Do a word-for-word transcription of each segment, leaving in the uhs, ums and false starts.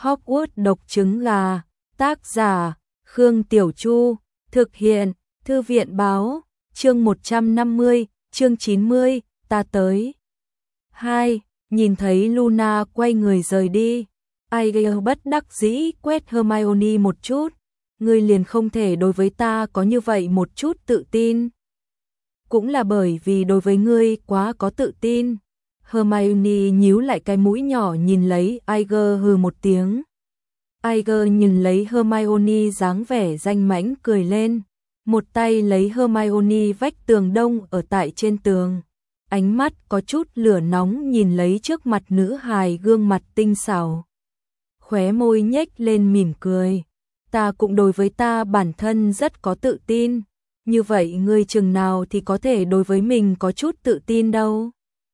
Hogwarts độc trứng gà, tác giả, Khương Tiểu Chu, thực hiện, Thư viện báo, chương một trăm năm mươi, chương chín mươi, ta tới. hai. Nhìn thấy Luna quay người rời đi, Ivy bất đắc dĩ quét Hermione một chút, ngươi liền không thể đối với ta có như vậy một chút tự tin. Cũng là bởi vì đối với ngươi quá có tự tin. Hermione nhíu lại cái mũi nhỏ nhìn lấy Ivy hừ một tiếng. Ivy nhìn lấy Hermione dáng vẻ danh mãnh cười lên, một tay lấy Hermione vách tường đông ở tại trên tường. Ánh mắt có chút lửa nóng nhìn lấy trước mặt nữ hài gương mặt tinh xảo. Khóe môi nhếch lên mỉm cười. Ta cũng đối với ta bản thân rất có tự tin. Như vậy ngươi chừng nào thì có thể đối với mình có chút tự tin đâu.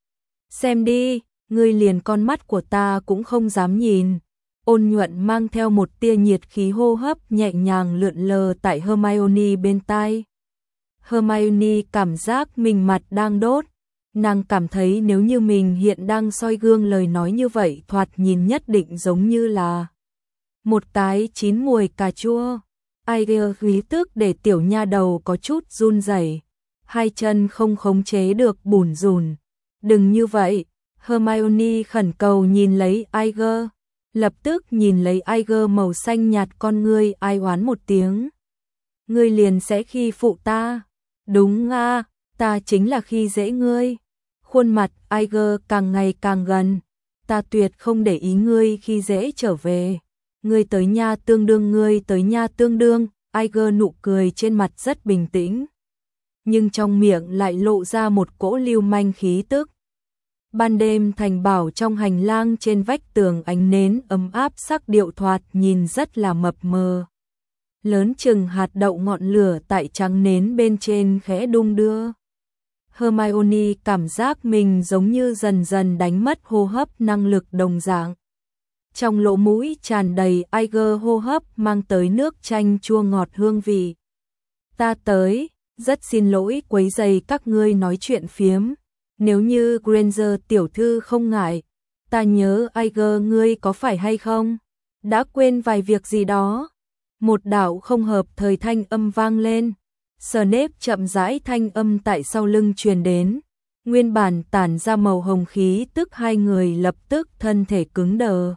Xem đi, ngươi liền con mắt của ta cũng không dám nhìn. Ôn nhuận mang theo một tia nhiệt khí hô hấp nhẹ nhàng lượn lờ tại Hermione bên tai. Hermione cảm giác mình mặt đang đốt. Nàng cảm thấy nếu như mình hiện đang soi gương lời nói như vậy thoạt nhìn nhất định giống như là một cái chín mùi cà chua. Ivy khí tức để tiểu nha đầu có chút run rẩy, hai chân không khống chế được bủn rủn. Đừng như vậy, Hermione khẩn cầu nhìn lấy Ivy, lập tức nhìn lấy Ivy màu xanh nhạt con ngươi ai oán một tiếng. Ngươi liền sẽ khi phụ ta. Đúng à, ta chính là khi dễ ngươi. Khuôn mặt Ivy càng ngày càng gần, ta tuyệt không để ý ngươi khi dễ trở về. Ngươi tới nha tương đương ngươi tới nha tương đương, Ivy nụ cười trên mặt rất bình tĩnh. Nhưng trong miệng lại lộ ra một cỗ lưu manh khí tức. Ban đêm thành bảo trong hành lang trên vách tường ánh nến ấm áp sắc điệu thoạt nhìn rất là mập mờ. Lớn chừng hạt đậu ngọn lửa tại trắng nến bên trên khẽ đung đưa. Hermione cảm giác mình giống như dần dần đánh mất hô hấp năng lực đồng dạng. Trong lỗ mũi tràn đầy Ivy hô hấp mang tới nước chanh chua ngọt hương vị. Ta tới, rất xin lỗi quấy rầy các ngươi nói chuyện phiếm. Nếu như Granger tiểu thư không ngại, ta nhớ Ivy ngươi có phải hay không? Đã quên vài việc gì đó. Một đạo không hợp thời thanh âm vang lên. Snape chậm rãi thanh âm tại sau lưng truyền đến. Nguyên bản tản ra màu hồng khí tức hai người lập tức thân thể cứng đờ.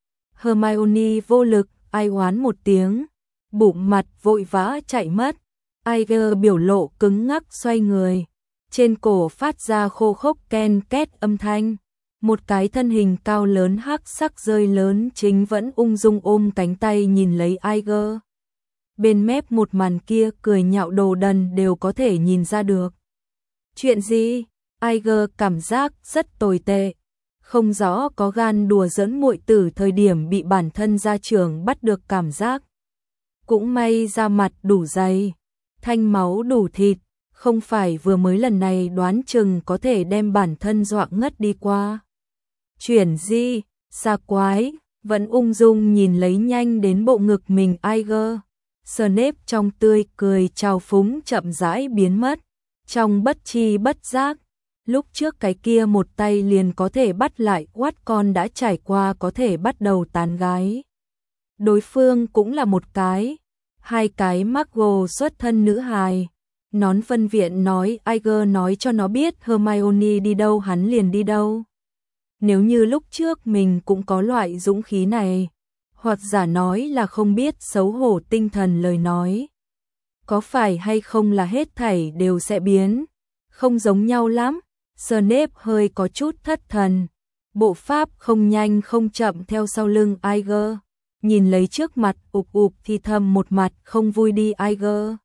Hermione vô lực, ai oán một tiếng, bụng mặt vội vã chạy mất. Ivy biểu lộ cứng ngắc xoay người. Trên cổ phát ra khô khốc ken két âm thanh. Một cái thân hình cao lớn hắc sắc rơi lớn chính vẫn ung dung ôm cánh tay nhìn lấy Ivy. Bên mép một màn kia cười nhạo đồ đần đều có thể nhìn ra được. Chuyện gì? Ivy cảm giác rất tồi tệ. Không rõ có gan đùa giỡn muội tử thời điểm bị bản thân gia trưởng bắt được cảm giác. Cũng may da mặt đủ dày, thanh máu đủ thịt, không phải vừa mới lần này đoán chừng có thể đem bản thân dọa ngất đi qua. Chuyển di, xa quái, vẫn ung dung nhìn lấy nhanh đến bộ ngực mình Ivy. Snape trong tươi cười trào phúng chậm rãi biến mất, trong bất chi bất giác. Lúc trước cái kia một tay liền có thể bắt lại quát con đã trải qua có thể bắt đầu tán gái. Đối phương cũng là một cái, hai cái Muggle xuất thân nữ hài. Nón phân viện nói Ivy nói cho nó biết Hermione đi đâu hắn liền đi đâu. Nếu như lúc trước mình cũng có loại dũng khí này, hoặc giả nói là không biết xấu hổ tinh thần lời nói. Có phải hay không là hết thảy đều sẽ biến, không giống nhau lắm. Snape hơi có chút thất thần, bộ pháp không nhanh không chậm theo sau lưng Ivy, nhìn lấy trước mặt ụp ụp thì thầm một mặt không vui đi Ivy.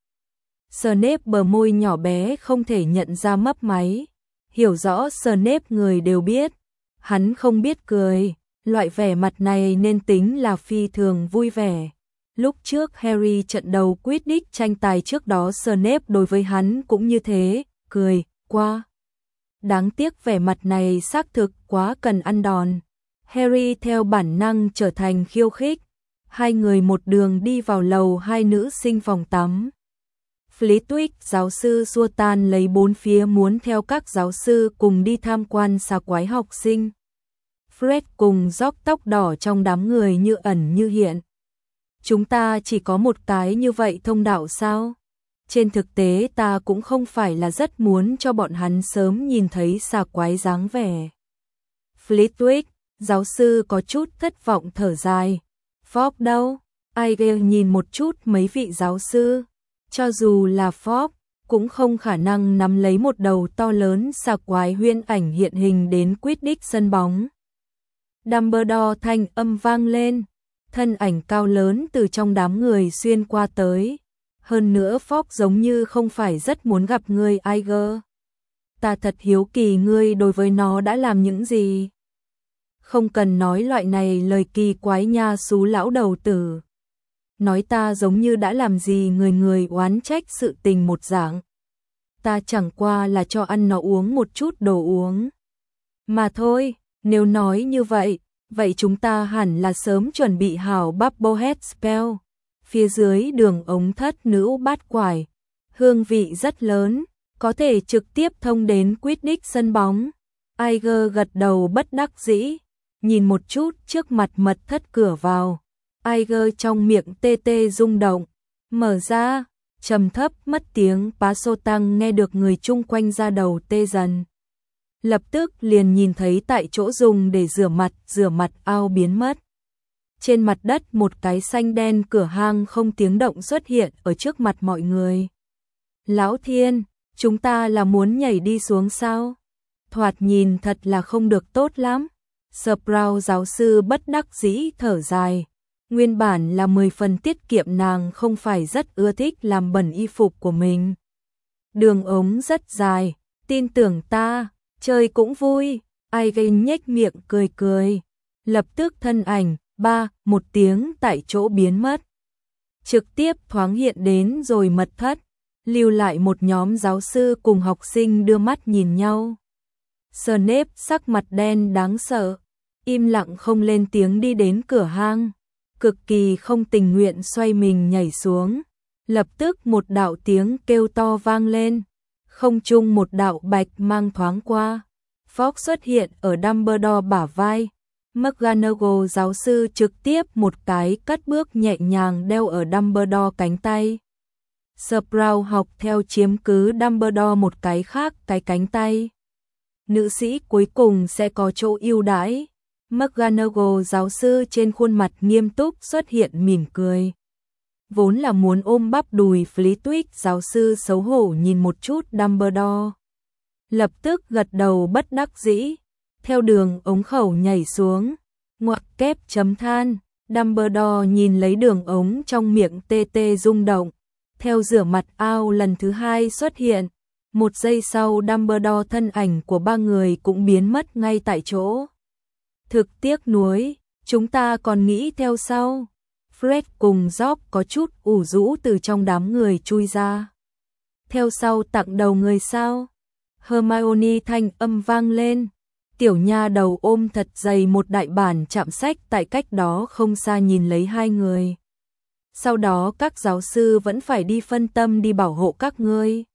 Snape bờ môi nhỏ bé không thể nhận ra mấp máy, hiểu rõ Snape người đều biết, hắn không biết cười, loại vẻ mặt này nên tính là phi thường vui vẻ. Lúc trước Harry trận đầu Quidditch tranh tài trước đó Snape đối với hắn cũng như thế, cười qua. Đáng tiếc vẻ mặt này xác thực quá cần ăn đòn. Harry theo bản năng trở thành khiêu khích. Hai người một đường đi vào lầu hai nữ sinh phòng tắm. Flitwick giáo sư xua tan lấy bốn phía muốn theo các giáo sư cùng đi tham quan xà quái học sinh. Fred cùng George tóc đỏ trong đám người như ẩn như hiện. Chúng ta chỉ có một cái như vậy thông đạo sao? Trên thực tế ta cũng không phải là rất muốn cho bọn hắn sớm nhìn thấy xà quái dáng vẻ. Flitwick, giáo sư có chút thất vọng thở dài. Fogg đâu? Aigel nhìn một chút mấy vị giáo sư. Cho dù là Fogg, cũng không khả năng nắm lấy một đầu to lớn xà quái huyễn ảnh hiện hình đến Quidditch sân bóng. Dumbledore thanh âm vang lên, thân ảnh cao lớn từ trong đám người xuyên qua tới. Hơn nữa Fogg giống như không phải rất muốn gặp ngươi Aigel. Ta thật hiếu kỳ ngươi đối với nó đã làm những gì. Không cần nói loại này lời kỳ quái nha xú lão đầu tử. Nói ta giống như đã làm gì người người oán trách sự tình một dạng. Ta chẳng qua là cho ăn nó uống một chút đồ uống. Mà thôi, nếu nói như vậy, vậy chúng ta hẳn là sớm chuẩn bị hảo Bubblehead Spell. Phía dưới đường ống thất nữ bát quải, hương vị rất lớn, có thể trực tiếp thông đến Quidditch sân bóng. Aigel gật đầu bất đắc dĩ, nhìn một chút trước mặt mật thất cửa vào. Aigel trong miệng tê tê rung động, mở ra, trầm thấp mất tiếng pá sô tăng nghe được người chung quanh ra đầu tê dần. Lập tức liền nhìn thấy tại chỗ dùng để rửa mặt, rửa mặt ao biến mất. Trên mặt đất một cái xanh đen cửa hang không tiếng động xuất hiện ở trước mặt mọi người. Lão Thiên, chúng ta là muốn nhảy đi xuống sao? Thoạt nhìn thật là không được tốt lắm. Sprout giáo sư bất đắc dĩ thở dài. Nguyên bản là mười phần tiết kiệm, nàng không phải rất ưa thích làm bẩn y phục của mình. Đường ống rất dài, tin tưởng ta, chơi cũng vui. Aigel nhếch miệng cười cười. Lập tức thân ảnh, ba, một tiếng tại chỗ biến mất. Trực tiếp thoáng hiện đến rồi mật thất, lưu lại một nhóm giáo sư cùng học sinh đưa mắt nhìn nhau. Snape sắc mặt đen đáng sợ, im lặng không lên tiếng đi đến cửa hang, cực kỳ không tình nguyện xoay mình nhảy xuống. Lập tức một đạo tiếng kêu to vang lên, không trung một đạo bạch mang thoáng qua. Fogg xuất hiện ở Dumbledore bả vai. McGonagall giáo sư trực tiếp một cái cất bước nhẹ nhàng đeo ở Dumbledore cánh tay. Sprout học theo chiếm cứ Dumbledore một cái khác cái cánh tay. Nữ sĩ cuối cùng sẽ có chỗ ưu đãi. McGonagall giáo sư trên khuôn mặt nghiêm túc xuất hiện mỉm cười. Vốn là muốn ôm bắp đùi Flitwick giáo sư xấu hổ nhìn một chút Dumbledore. Lập tức gật đầu bất đắc dĩ. Theo đường ống khẩu nhảy xuống, ngoặc kép chấm than. Dumbledore nhìn lấy đường ống trong miệng tê tê rung động. Theo rửa mặt ao lần thứ hai xuất hiện, một giây sau Dumbledore thân ảnh của ba người cũng biến mất ngay tại chỗ. Thực tiếc nuối, chúng ta còn nghĩ theo sau. Fred cùng George có chút ủ rũ từ trong đám người chui ra. Theo sau tặng đầu người sao? Hermione thanh âm vang lên. Tiểu nha đầu ôm thật dày một đại bản chạm sách tại cách đó không xa nhìn lấy hai người. Sau đó các giáo sư vẫn phải đi phân tâm đi bảo hộ các ngươi.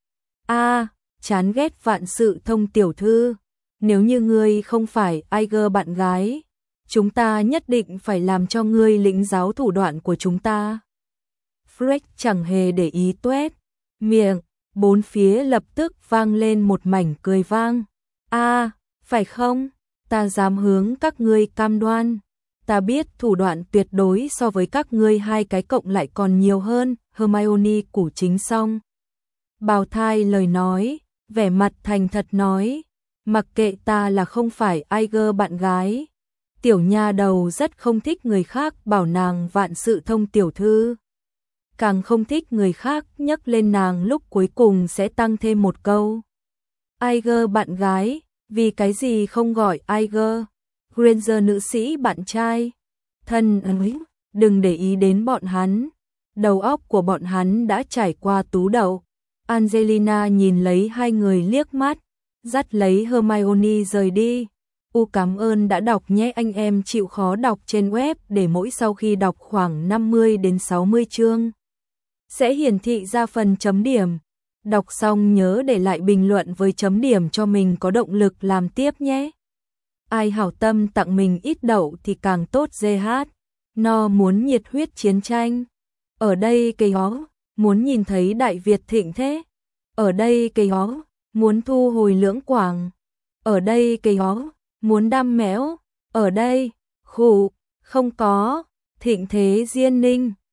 A, à, chán ghét vạn sự thông tiểu thư. Nếu như ngươi không phải Aigel bạn gái, chúng ta nhất định phải làm cho ngươi lĩnh giáo thủ đoạn của chúng ta. Fred chẳng hề để ý tuét miệng, bốn phía lập tức vang lên một mảnh cười vang. A, à, phải không? Ta dám hướng các ngươi cam đoan. Ta biết thủ đoạn tuyệt đối so với các ngươi hai cái cộng lại còn nhiều hơn. Hermione củ chính xong. Bào thai lời nói, vẻ mặt thành thật nói. Mặc kệ ta là không phải Aigel bạn gái. Tiểu nha đầu rất không thích người khác bảo nàng vạn sự thông tiểu thư. Càng không thích người khác nhắc lên nàng lúc cuối cùng sẽ tăng thêm một câu. Aigel bạn gái, vì cái gì không gọi Aigel? Granger nữ sĩ bạn trai. Thân ơi, đừng để ý đến bọn hắn. Đầu óc của bọn hắn đã trải qua tú đậu. Angelina nhìn lấy hai người liếc mắt, dắt lấy Hermione rời đi. U cảm ơn đã đọc nhé, anh em chịu khó đọc trên web để mỗi sau khi đọc khoảng năm mươi đến sáu mươi chương sẽ hiển thị ra phần chấm điểm. Đọc xong nhớ để lại bình luận với chấm điểm cho mình có động lực làm tiếp nhé. ai hảo tâm tặng mình ít đậu thì càng tốt dê hát. No muốn nhiệt huyết chiến tranh. Ở đây cây ó, muốn nhìn thấy Đại Việt thịnh thế. Ở đây cây ó, muốn thu hồi lưỡng quảng. Ở đây cây ó, muốn đam mẽo. Ở đây, khụ, không có, thịnh thế diên ninh.